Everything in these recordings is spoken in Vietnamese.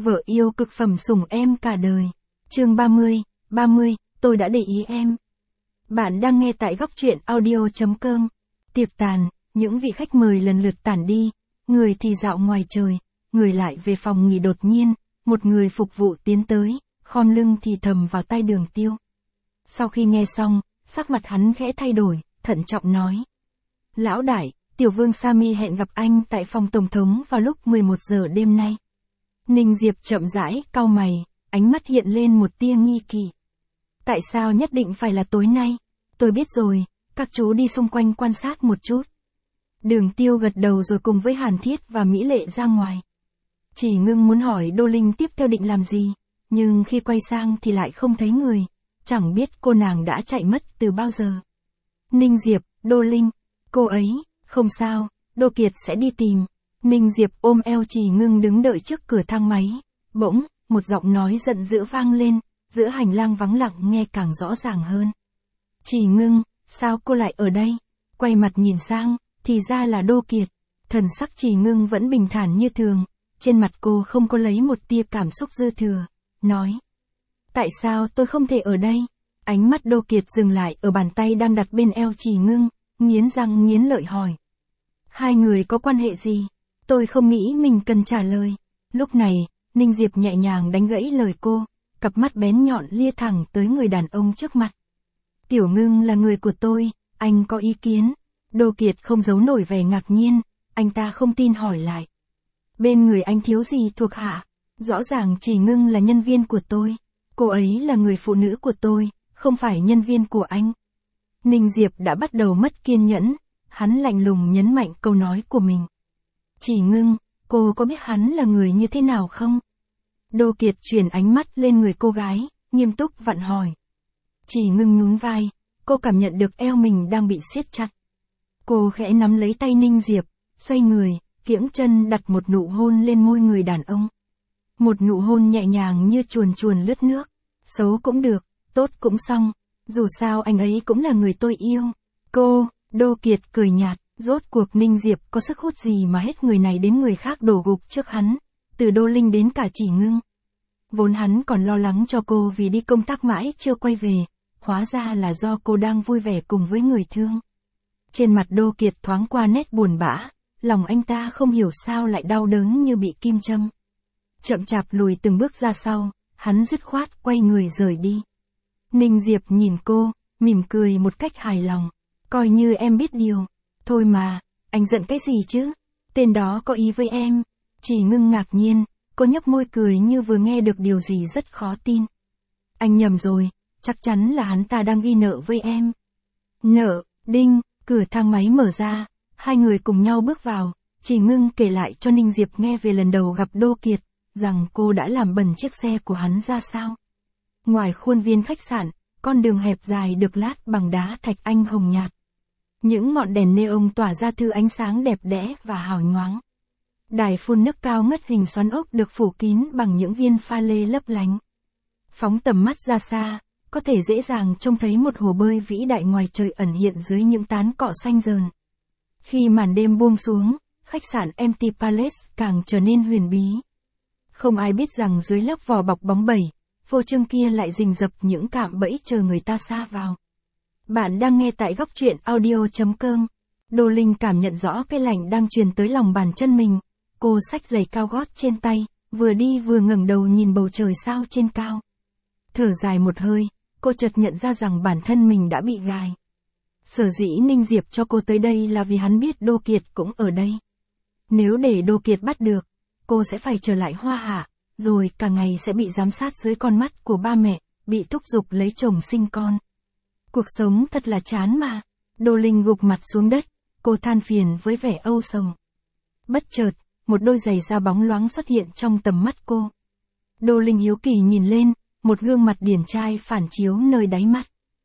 Vợ yêu cực phẩm sủng em cả đời. Chương 30, tôi đã để ý em. Bạn đang nghe tại góc truyện audio.com. Tiệc tàn, những vị khách mời lần lượt tản đi, người thì dạo ngoài trời, người lại về phòng nghỉ. Đột nhiên, một người phục vụ tiến tới, khom lưng thì thầm vào tai Đường Tiêu. Sau khi nghe xong, sắc mặt hắn khẽ thay đổi, thận trọng nói: Lão đại, Tiểu Vương Sami hẹn gặp anh tại phòng tổng thống vào lúc 11 giờ đêm nay. Ninh Diệp chậm rãi cau mày, ánh mắt hiện lên một tia nghi kỵ. Tại sao nhất định phải là tối nay? Tôi biết rồi, các chú đi xung quanh quan sát một chút. Đường Tiêu gật đầu rồi cùng với Hàn Thiết và Mỹ Lệ ra ngoài. Chỉ Ngưng muốn hỏi Đô Linh tiếp theo định làm gì, nhưng khi quay sang thì lại không thấy người, chẳng biết cô nàng đã chạy mất từ bao giờ. Ninh Diệp, Đô Linh, cô ấy, không sao, Đô Kiệt sẽ đi tìm. Ninh Diệp ôm eo Chỉ Ngưng đứng đợi trước cửa thang máy. Bỗng, một giọng nói giận dữ vang lên, giữa hành lang vắng lặng nghe càng rõ ràng hơn. Chỉ Ngưng, sao cô lại ở đây? Quay mặt nhìn sang, thì ra là Đô Kiệt. Thần sắc Chỉ Ngưng vẫn bình thản như thường, trên mặt cô không có lấy một tia cảm xúc dư thừa, nói: Tại sao tôi không thể ở đây? Ánh mắt Đô Kiệt dừng lại ở bàn tay đang đặt bên eo Chỉ Ngưng, nghiến răng nghiến lợi hỏi: Hai người có quan hệ gì? Tôi không nghĩ mình cần trả lời. Lúc này, Ninh Diệp nhẹ nhàng đánh gãy lời cô, cặp mắt bén nhọn lia thẳng tới người đàn ông trước mặt. Tiểu Ngưng là người của tôi, anh có ý kiến? Đô Kiệt không giấu nổi vẻ ngạc nhiên, anh ta không tin hỏi lại. Bên người anh thiếu gì thuộc hạ? Rõ ràng Chỉ Ngưng là nhân viên của tôi. Cô ấy là người phụ nữ của tôi, không phải nhân viên của anh. Ninh Diệp đã bắt đầu mất kiên nhẫn, hắn lạnh lùng nhấn mạnh câu nói của mình. Chỉ Ngưng, cô có biết hắn là người như thế nào không? Đô Kiệt chuyển ánh mắt lên người cô gái, nghiêm túc vặn hỏi. Chỉ Ngưng nhún vai, cô cảm nhận được eo mình đang bị siết chặt. Cô khẽ nắm lấy tay Ninh Diệp, xoay người, kiễng chân đặt một nụ hôn lên môi người đàn ông. Một nụ hôn nhẹ nhàng như chuồn chuồn lướt nước. Xấu cũng được, tốt cũng xong, dù sao anh ấy cũng là người tôi yêu. Cô, Đô Kiệt cười nhạt, rốt cuộc Ninh Diệp có sức hút gì mà hết người này đến người khác đổ gục trước hắn, từ Đô Linh đến cả Chỉ Ngưng. Vốn hắn còn lo lắng cho cô vì đi công tác mãi chưa quay về, hóa ra là do cô đang vui vẻ cùng với người thương. Trên mặt Đô Kiệt thoáng qua nét buồn bã, lòng anh ta không hiểu sao lại đau đớn như bị kim châm. Chậm chạp lùi từng bước ra sau, hắn dứt khoát quay người rời đi. Ninh Diệp nhìn cô, mỉm cười một cách hài lòng. Coi như em biết điều. Thôi mà, anh giận cái gì chứ? Tên đó có ý với em. Chỉ Ngưng ngạc nhiên, cô nhếch môi cười như vừa nghe được điều gì rất khó tin. Anh nhầm rồi, chắc chắn là hắn ta đang ghi nợ với em. Nợ, đinh, cửa thang máy mở ra, hai người cùng nhau bước vào. Chỉ Ngưng kể lại cho Ninh Diệp nghe về lần đầu gặp Đô Kiệt, rằng cô đã làm bẩn chiếc xe của hắn ra sao. Ngoài khuôn viên khách sạn, con đường hẹp dài được lát bằng đá thạch anh hồng nhạt. Những ngọn đèn neon tỏa ra thứ ánh sáng đẹp đẽ và hào nhoáng. Đài phun nước cao ngất hình xoắn ốc được phủ kín bằng những viên pha lê lấp lánh. Phóng tầm mắt ra xa, có thể dễ dàng trông thấy một hồ bơi vĩ đại ngoài trời ẩn hiện dưới những tán cỏ xanh rờn. Khi màn đêm buông xuống, khách sạn Empty Palace càng trở nên huyền bí. Không ai biết rằng dưới lớp vỏ bọc bóng bẩy, phô trương kia lại rình rập những cạm bẫy chờ người ta sa vào. Bạn đang nghe tại góc truyện audio.com. Đô Linh cảm nhận rõ cái lạnh đang truyền tới lòng bàn chân mình. Cô xách giày cao gót trên tay, vừa đi vừa ngẩng đầu nhìn bầu trời sao trên cao. Thở dài một hơi, cô chợt nhận ra rằng bản thân mình đã bị gài. Sở dĩ Ninh Diệp cho cô tới đây là vì hắn biết Đô Kiệt cũng ở đây. Nếu để Đô Kiệt bắt được, cô sẽ phải trở lại Hoa Hạ, rồi cả ngày sẽ bị giám sát dưới con mắt của ba mẹ, bị thúc giục lấy chồng sinh con. Cuộc sống thật là chán mà. Đô Linh gục mặt xuống đất, cô than phiền với vẻ âu sầu. Bất chợt, một đôi giày da bóng loáng xuất hiện trong tầm mắt cô. Đô Linh hiếu kỳ nhìn lên, một gương mặt điển trai phản chiếu nơi đáy mắt.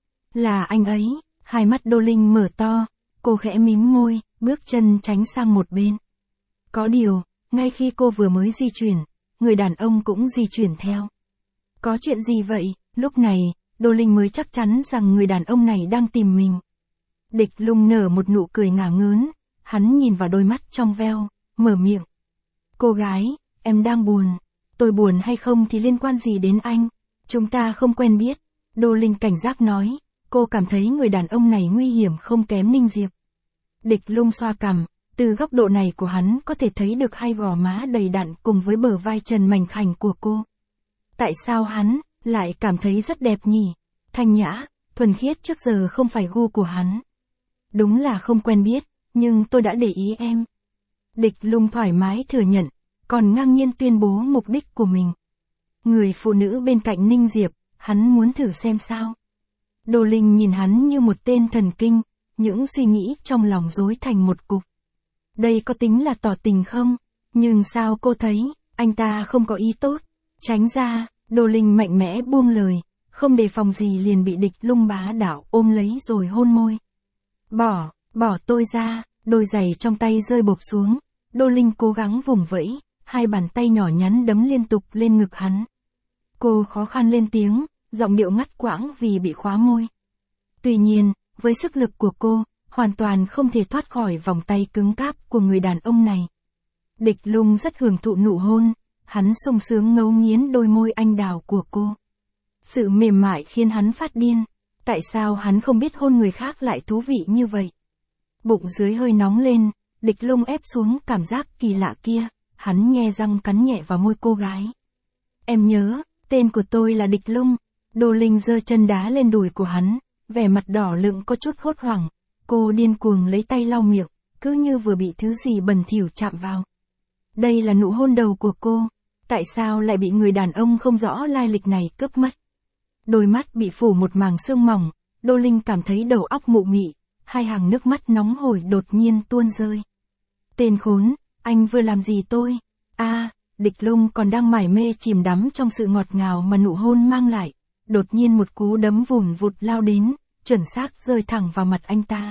Là anh ấy. Hai mắt Đô Linh mở to, cô khẽ mím môi, bước chân tránh sang một bên. Có điều, ngay khi cô vừa mới di chuyển, người đàn ông cũng di chuyển theo. Có chuyện gì vậy? Lúc này, Đô Linh mới chắc chắn rằng người đàn ông này đang tìm mình. Địch Lung nở một nụ cười ngả ngớn, hắn nhìn vào đôi mắt trong veo, mở miệng. Cô gái, em đang buồn. tôi buồn hay không thì liên quan gì đến anh? Chúng ta không quen biết. Đô Linh cảnh giác nói, cô cảm thấy người đàn ông này nguy hiểm không kém Ninh Diệp. Địch Lung xoa cằm, từ góc độ này của hắn có thể thấy được hai gò má đầy đặn cùng với bờ vai trần mảnh khảnh của cô. Tại sao hắn lại cảm thấy rất đẹp nhỉ? Thanh nhã, thuần khiết trước giờ không phải gu của hắn. Đúng là không quen biết, nhưng tôi đã để ý em. Địch Lung thoải mái thừa nhận, còn ngang nhiên tuyên bố mục đích của mình. Người phụ nữ bên cạnh Ninh Diệp, hắn muốn thử xem sao. Đô Linh nhìn hắn như một tên thần kinh, những suy nghĩ trong lòng rối thành một cục. Đây có tính là tỏ tình không? Nhưng sao cô thấy, anh ta không có ý tốt? Tránh ra, Đô Linh mạnh mẽ buông lời, không đề phòng gì liền bị Địch Lung bá đạo ôm lấy rồi hôn môi. Bỏ tôi ra, đôi giày trong tay rơi bộp xuống. Đô Linh cố gắng vùng vẫy, hai bàn tay nhỏ nhắn đấm liên tục lên ngực hắn. Cô khó khăn lên tiếng, giọng điệu ngắt quãng vì bị khóa môi. Tuy nhiên, với sức lực của cô, hoàn toàn không thể thoát khỏi vòng tay cứng cáp của người đàn ông này. Địch Lung rất hưởng thụ nụ hôn, hắn sung sướng ngấu nghiến đôi môi anh đào của cô. Sự mềm mại khiến hắn phát điên, tại sao hắn không biết hôn người khác lại thú vị như vậy? Bụng dưới hơi nóng lên, Địch Lung ép xuống cảm giác kỳ lạ kia, hắn nhe răng cắn nhẹ vào môi cô gái. Em nhớ, tên của tôi là Địch Lung. Đô Linh giơ chân đá lên đùi của hắn, vẻ mặt đỏ lựng có chút hốt hoảng. Cô điên cuồng lấy tay lau miệng, cứ như vừa bị thứ gì bẩn thỉu chạm vào. Đây là nụ hôn đầu của cô, tại sao lại bị người đàn ông không rõ lai lịch này cướp mất? Đôi mắt bị phủ một màng sương mỏng, Đô Linh cảm thấy đầu óc mụ mị, hai hàng nước mắt nóng hổi đột nhiên tuôn rơi. Tên khốn, anh vừa làm gì tôi? Địch Lung còn đang mải mê chìm đắm trong sự ngọt ngào mà nụ hôn mang lại. Đột nhiên một cú đấm vùn vụt lao đến, chuẩn xác rơi thẳng vào mặt anh ta.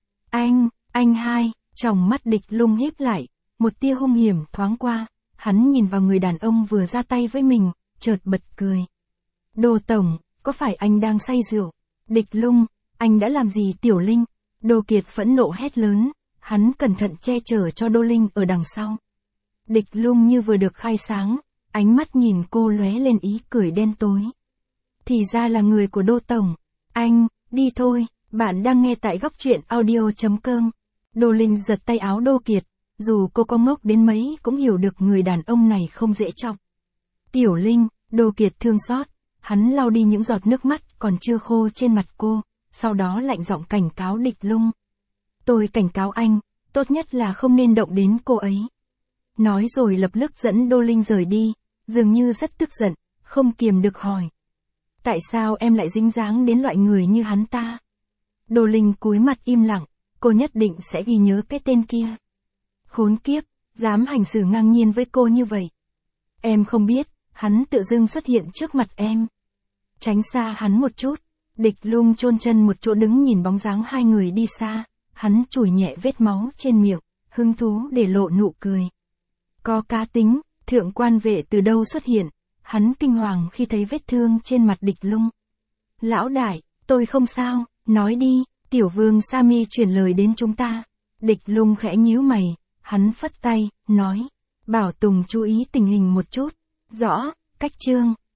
Anh hai, tròng mắt Địch Lung híp lại, một tia hung hiểm thoáng qua, hắn nhìn vào người đàn ông vừa ra tay với mình, chợt bật cười. Đô Tổng, có phải anh đang say rượu? Địch Lung, anh đã làm gì Tiểu Linh? Đô Kiệt phẫn nộ hét lớn, hắn cẩn thận che chở cho Đô Linh ở đằng sau. Địch Lung như vừa được khai sáng, ánh mắt nhìn cô lóe lên ý cười đen tối. Thì ra là người của Đô Tổng. Anh, đi thôi, bạn đang nghe tại góc truyện audio.com. Đô Linh giật tay áo Đô Kiệt, dù cô có ngốc đến mấy cũng hiểu được người đàn ông này không dễ chọc. Tiểu Linh, Đô Kiệt thương xót, hắn lau đi những giọt nước mắt còn chưa khô trên mặt cô, sau đó lạnh giọng cảnh cáo Địch Lung. Tôi cảnh cáo anh, tốt nhất là không nên động đến cô ấy. Nói rồi lập tức dẫn Đô Linh rời đi, dường như rất tức giận, không kiềm được hỏi. Tại sao em lại dính dáng đến loại người như hắn ta? Đô Linh cúi mặt im lặng, cô nhất định sẽ ghi nhớ cái tên kia. Khốn kiếp, dám hành xử ngang nhiên với cô như vậy. Em không biết, hắn tự dưng xuất hiện trước mặt em. Tránh xa hắn một chút. Địch Lung chôn chân một chỗ đứng nhìn bóng dáng hai người đi xa, hắn chùi nhẹ vết máu trên miệng, hứng thú để lộ nụ cười. Có cá tính, thượng quan vệ từ đâu xuất hiện, hắn kinh hoàng khi thấy vết thương trên mặt Địch Lung. Lão đại, tôi không sao, nói đi, tiểu vương Sami chuyển lời đến chúng ta. Địch Lung khẽ nhíu mày, hắn phất tay, nói, bảo Tùng chú ý tình hình một chút. Rõ, cách chương.